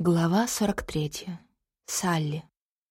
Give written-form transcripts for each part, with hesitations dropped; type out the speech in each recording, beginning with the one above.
Глава 43. Салли.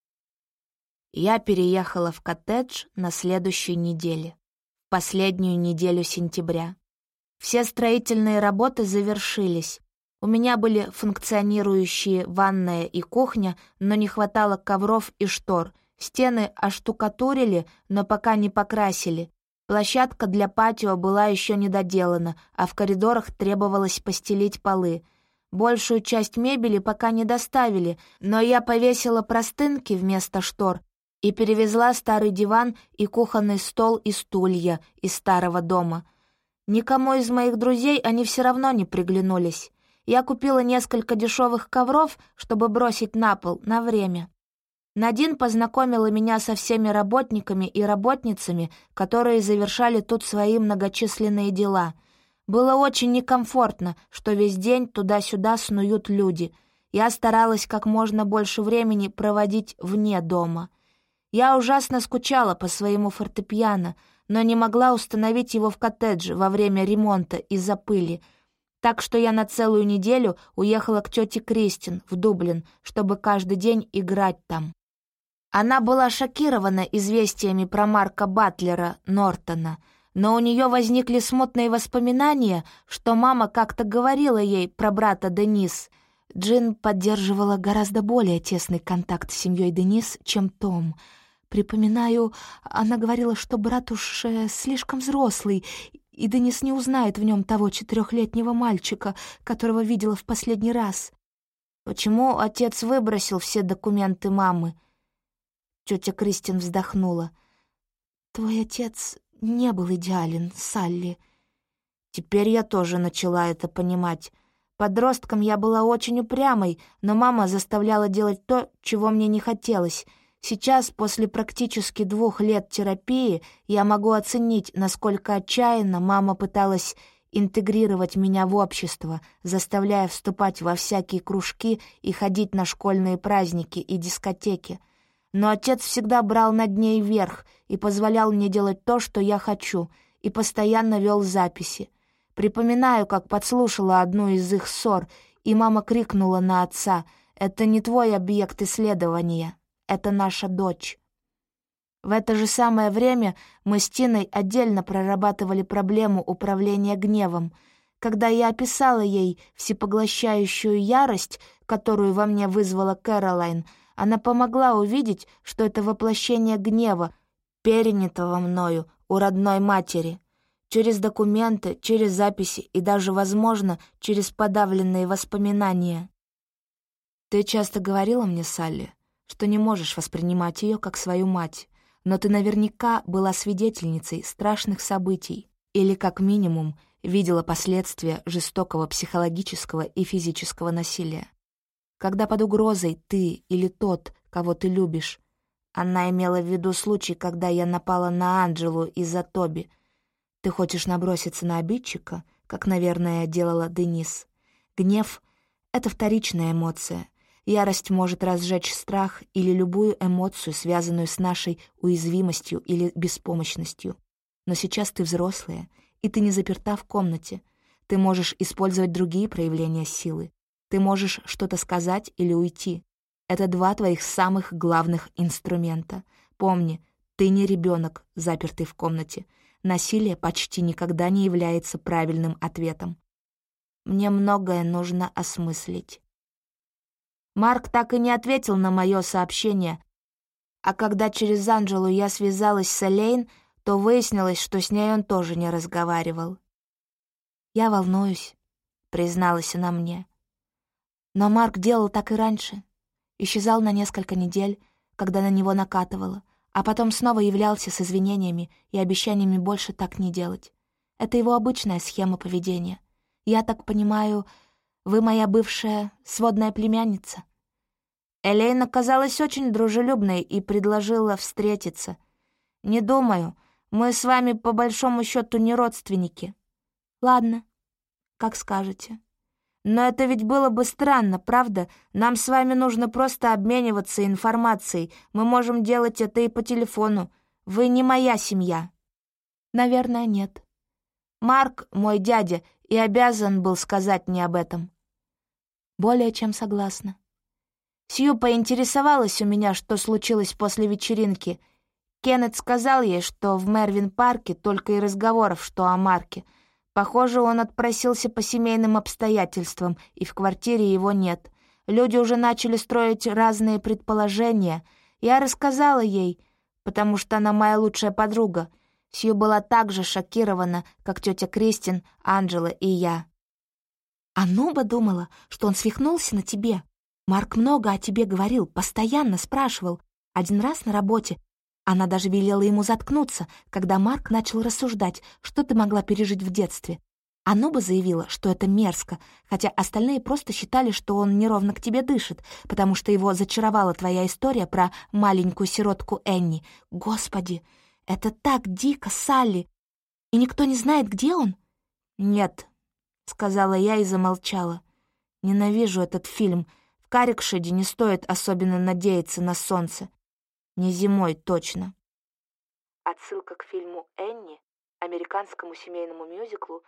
Я переехала в коттедж на следующей неделе, в последнюю неделю сентября. Все строительные работы завершились. У меня были функционирующие ванная и кухня, но не хватало ковров и штор. Стены оштукатурили, но пока не покрасили. Площадка для патио была еще не доделана, а в коридорах требовалось постелить полы. Большую часть мебели пока не доставили, но я повесила простынки вместо штор и перевезла старый диван и кухонный стол и стулья из старого дома. Никому из моих друзей они все равно не приглянулись. Я купила несколько дешевых ковров, чтобы бросить на пол на время. Надин познакомила меня со всеми работниками и работницами, которые завершали тут свои многочисленные дела. Было очень некомфортно, что весь день туда-сюда снуют люди. Я старалась как можно больше времени проводить вне дома. Я ужасно скучала по своему фортепиано, но не могла установить его в коттедже во время ремонта из-за пыли. Так что я на целую неделю уехала к тете Кристин в Дублин, чтобы каждый день играть там. Она была шокирована известиями про Марка Батлера Нортона, но у нее возникли смутные воспоминания, что мама как-то говорила ей про брата Денис. Джин поддерживала гораздо более тесный контакт с семьей Денис, чем Том. Припоминаю, она говорила, что брат уж слишком взрослый, и Денис не узнает в нем того 4-летнего мальчика, которого видела в последний раз. Почему отец выбросил все документы мамы? Тетя Кристин вздохнула. «Твой отец не был идеален, Салли». Теперь я тоже начала это понимать. Подростком я была очень упрямой, но мама заставляла делать то, чего мне не хотелось. Сейчас, после практически 2 лет терапии, я могу оценить, насколько отчаянно мама пыталась интегрировать меня в общество, заставляя вступать во всякие кружки и ходить на школьные праздники и дискотеки. Но отец всегда брал над ней верх и позволял мне делать то, что я хочу, и постоянно вел записи. Припоминаю, как подслушала одну из их ссор, и мама крикнула на отца: «Это не твой объект исследования, это наша дочь». В это же самое время мы с Тиной отдельно прорабатывали проблему управления гневом. Когда я описала ей всепоглощающую ярость, которую во мне вызвала Кэролайн, она помогла увидеть, что это воплощение гнева, перенятого мною у родной матери. Через документы, через записи и даже, возможно, через подавленные воспоминания. Ты часто говорила мне, Салли, что не можешь воспринимать ее как свою мать, но ты наверняка была свидетельницей страшных событий или, как минимум, видела последствия жестокого психологического и физического насилия. Когда под угрозой ты или тот, кого ты любишь. Она имела в виду случай, когда я напала на Анджелу из-за Тоби. Ты хочешь наброситься на обидчика, как, наверное, делала Денис. Гнев — это вторичная эмоция. Ярость может разжечь страх или любую эмоцию, связанную с нашей уязвимостью или беспомощностью. Но сейчас ты взрослая, и ты не заперта в комнате. Ты можешь использовать другие проявления силы. Ты можешь что-то сказать или уйти. Это 2 твоих самых главных инструмента. Помни, ты не ребенок, запертый в комнате. Насилие почти никогда не является правильным ответом. Мне многое нужно осмыслить. Марк так и не ответил на мое сообщение, а когда через Анджелу я связалась с Элейн, то выяснилось, что с ней он тоже не разговаривал. «Я волнуюсь», — призналась она мне. Но Марк делал так и раньше. Исчезал на несколько недель, когда на него накатывало, а потом снова являлся с извинениями и обещаниями больше так не делать. Это его обычная схема поведения. Я так понимаю, вы моя бывшая сводная племянница? Элейн оказалась очень дружелюбной и предложила встретиться. Не думаю, мы с вами по большому счету не родственники. Ладно, как скажете. Но это ведь было бы странно, правда? Нам с вами нужно просто обмениваться информацией. Мы можем делать это и по телефону. Вы не моя семья». «Наверное, нет». «Марк, мой дядя, и обязан был сказать мне об этом». «Более чем согласна», Сью поинтересовалась у меня, что случилось после вечеринки. Кеннет сказал ей, что в Мервин-парке только и разговоров, что о Марке. Похоже, он отпросился по семейным обстоятельствам, и в квартире его нет. Люди уже начали строить разные предположения. Я рассказала ей, потому что она моя лучшая подруга. Сью была так же шокирована, как тетя Кристин, Анджела и я. А Нуба думала, что он свихнулся на тебе. Марк много о тебе говорил, постоянно спрашивал. Один раз на работе она даже велела ему заткнуться, когда Марк начал рассуждать, что ты могла пережить в детстве. А Нуба заявила, что это мерзко, хотя остальные просто считали, что он неровно к тебе дышит, потому что его зачаровала твоя история про маленькую сиротку Энни. Господи, это так дико, Салли! И никто не знает, где он? «Нет», — сказала я и замолчала. «Ненавижу этот фильм. В Каррикшеде не стоит особенно надеяться на солнце. Не зимой, точно». Отсылка к фильму «Энни», американскому семейному мюзиклу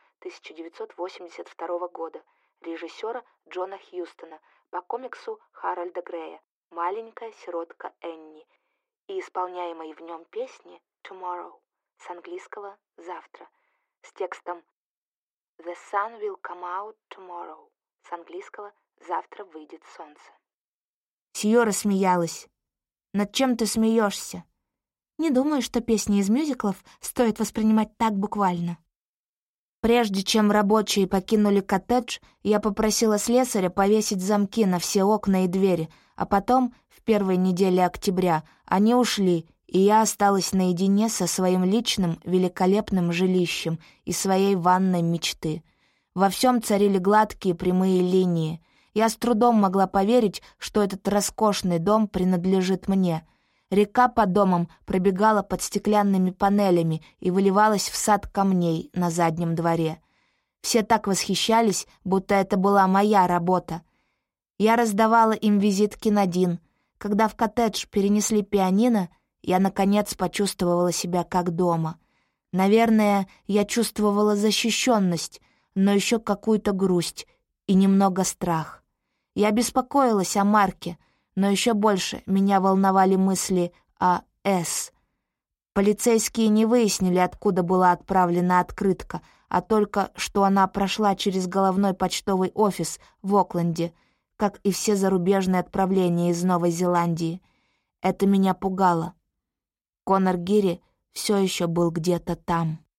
1982 года, режиссера Джона Хьюстона, по комиксу Харальда Грея «Маленькая сиротка Энни» и исполняемой в нем песни «Tomorrow» с английского «завтра» с текстом «The sun will come out tomorrow» с английского «завтра выйдет солнце». Сьюра смеялась. «Над чем ты смеешься?» «Не думаю, что песни из мюзиклов стоит воспринимать так буквально». Прежде чем рабочие покинули коттедж, я попросила слесаря повесить замки на все окна и двери, а потом, в первой неделе октября, они ушли, и я осталась наедине со своим личным великолепным жилищем и своей ванной мечты. Во всем царили гладкие прямые линии. Я с трудом могла поверить, что этот роскошный дом принадлежит мне. Река под домом пробегала под стеклянными панелями и выливалась в сад камней на заднем дворе. Все так восхищались, будто это была моя работа. Я раздавала им визитки на ДИН. Когда в коттедж перенесли пианино, я, наконец, почувствовала себя как дома. Наверное, я чувствовала защищенность, но еще какую-то грусть и немного страх. Я беспокоилась о Марке, но еще больше меня волновали мысли о С. Полицейские не выяснили, откуда была отправлена открытка, а только, что она прошла через головной почтовый офис в Окленде, как и все зарубежные отправления из Новой Зеландии. Это меня пугало. Конор Гири все еще был где-то там.